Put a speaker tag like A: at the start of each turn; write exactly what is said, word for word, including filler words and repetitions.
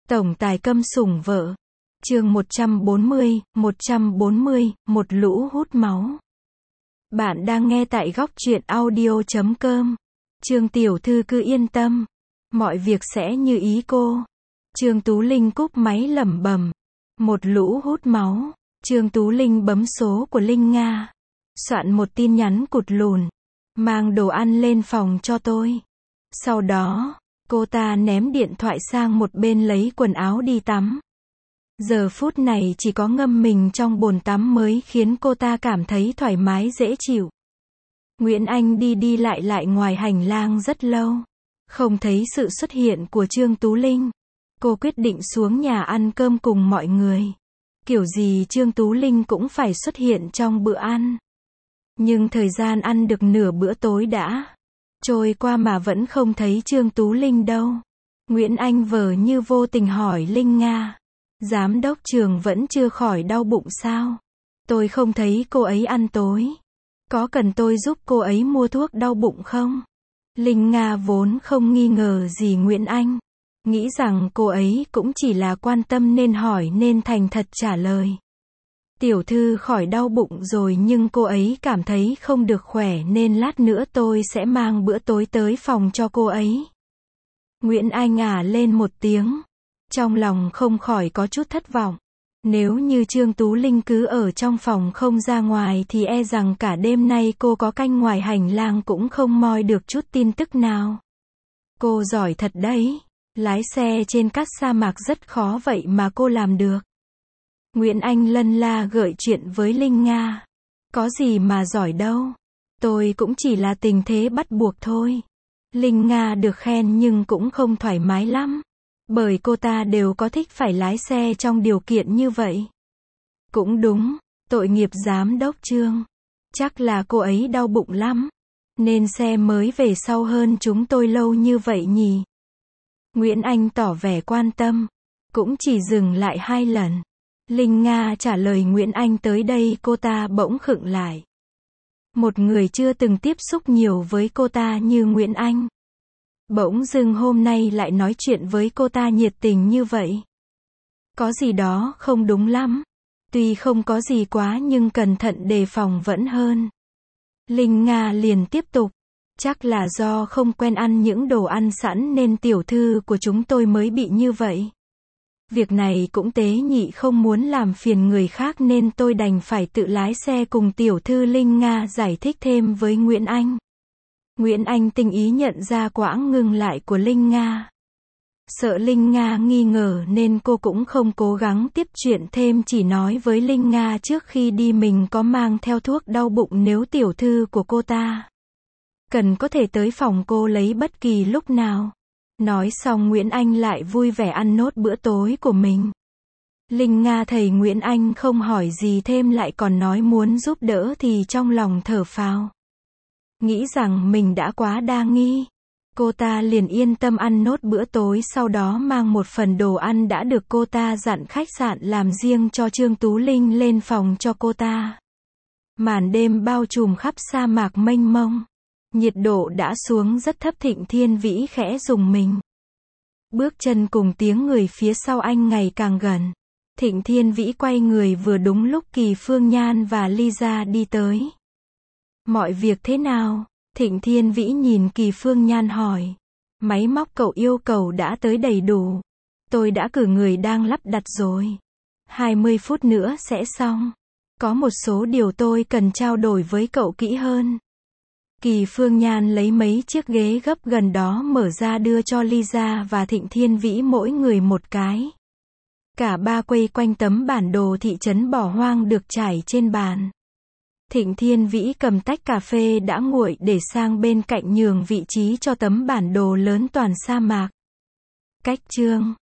A: Tổng tài câm sủng vợ. Chương một trăm bốn mươi, một trăm bốn mươi, một lũ hút máu. Bạn đang nghe tại góc truyện audio chấm com. Trương tiểu thư cứ yên tâm, mọi việc sẽ như ý cô. Trương Tú Linh cúp máy lẩm bẩm. Một lũ hút máu. Trương Tú Linh bấm số của Linh Nga, soạn một tin nhắn cụt lùn: mang đồ ăn lên phòng cho tôi. Sau đó, cô ta ném điện thoại sang một bên lấy quần áo đi tắm. Giờ phút này chỉ có ngâm mình trong bồn tắm mới khiến cô ta cảm thấy thoải mái dễ chịu. Nguyễn Anh đi đi lại lại ngoài hành lang rất lâu, không thấy sự xuất hiện của Trương Tú Linh. Cô quyết định xuống nhà ăn cơm cùng mọi người. Kiểu gì Trương Tú Linh cũng phải xuất hiện trong bữa ăn. Nhưng thời gian ăn được nửa bữa tối đã trôi qua mà vẫn không thấy Trương Tú Linh đâu. Nguyễn Anh vờ như vô tình hỏi Linh Nga: giám đốc Trường vẫn chưa khỏi đau bụng sao? Tôi không thấy cô ấy ăn tối. Có cần tôi giúp cô ấy mua thuốc đau bụng không? Linh Nga vốn không nghi ngờ gì Nguyễn Anh, nghĩ rằng cô ấy cũng chỉ là quan tâm nên hỏi nên thành thật trả lời: tiểu thư khỏi đau bụng rồi nhưng cô ấy cảm thấy không được khỏe nên lát nữa tôi sẽ mang bữa tối tới phòng cho cô ấy. Nguyễn Anh ả lên một tiếng, trong lòng không khỏi có chút thất vọng. Nếu như Trương Tú Linh cứ ở trong phòng không ra ngoài thì e rằng cả đêm nay cô có canh ngoài hành lang cũng không moi được chút tin tức nào. Cô giỏi thật đấy, lái xe trên cát sa mạc rất khó vậy mà cô làm được. Nguyễn Anh lân la gợi chuyện với Linh Nga: có gì mà giỏi đâu, tôi cũng chỉ là tình thế bắt buộc thôi. Linh Nga được khen nhưng cũng không thoải mái lắm, bởi cô ta đều có thích phải lái xe trong điều kiện như vậy. Cũng đúng, tội nghiệp giám đốc Trương. Chắc là cô ấy đau bụng lắm, nên xe mới về sau hơn chúng tôi lâu như vậy nhỉ. Nguyễn Anh tỏ vẻ quan tâm, cũng chỉ dừng lại hai lần. Linh Nga trả lời Nguyễn Anh tới đây cô ta bỗng khựng lại. Một người chưa từng tiếp xúc nhiều với cô ta như Nguyễn Anh, bỗng dưng hôm nay lại nói chuyện với cô ta nhiệt tình như vậy. Có gì đó không đúng lắm. Tuy không có gì quá nhưng cẩn thận đề phòng vẫn hơn. Linh Nga liền tiếp tục: chắc là do không quen ăn những đồ ăn sẵn nên tiểu thư của chúng tôi mới bị như vậy. Việc này cũng tế nhị, không muốn làm phiền người khác nên tôi đành phải tự lái xe cùng tiểu thư. Linh Nga giải thích thêm với Nguyễn Anh. Nguyễn Anh tinh ý nhận ra quãng ngừng lại của Linh Nga. Sợ Linh Nga nghi ngờ nên cô cũng không cố gắng tiếp chuyện thêm, chỉ nói với Linh Nga trước khi đi mình có mang theo thuốc đau bụng, nếu tiểu thư của cô ta cần có thể tới phòng cô lấy bất kỳ lúc nào. Nói xong Nguyễn Anh lại vui vẻ ăn nốt bữa tối của mình. Linh Nga thấy Nguyễn Anh không hỏi gì thêm lại còn nói muốn giúp đỡ thì trong lòng thở phào. Nghĩ rằng mình đã quá đa nghi, cô ta liền yên tâm ăn nốt bữa tối, sau đó mang một phần đồ ăn đã được cô ta dặn khách sạn làm riêng cho Trương Tú Linh lên phòng cho cô ta. Màn đêm bao trùm khắp sa mạc mênh mông. Nhiệt độ đã xuống rất thấp. Thịnh Thiên Vĩ khẽ rùng mình. Bước chân cùng tiếng người phía sau anh ngày càng gần. Thịnh Thiên Vĩ quay người vừa đúng lúc Kỳ Phương Nhan và Lisa đi tới. Mọi việc thế nào? Thịnh Thiên Vĩ nhìn Kỳ Phương Nhan hỏi. Máy móc cậu yêu cầu đã tới đầy đủ. Tôi đã cử người đang lắp đặt rồi. hai mươi phút nữa sẽ xong. Có một số điều tôi cần trao đổi với cậu kỹ hơn. Kỳ Phương Nhan lấy mấy chiếc ghế gấp gần đó mở ra đưa cho Lisa và Thịnh Thiên Vĩ mỗi người một cái. Cả ba quay quanh tấm bản đồ thị trấn bỏ hoang được trải trên bàn. Thịnh Thiên Vĩ cầm tách cà phê đã nguội để sang bên cạnh, nhường vị trí cho tấm bản đồ lớn toàn sa mạc. Cách chương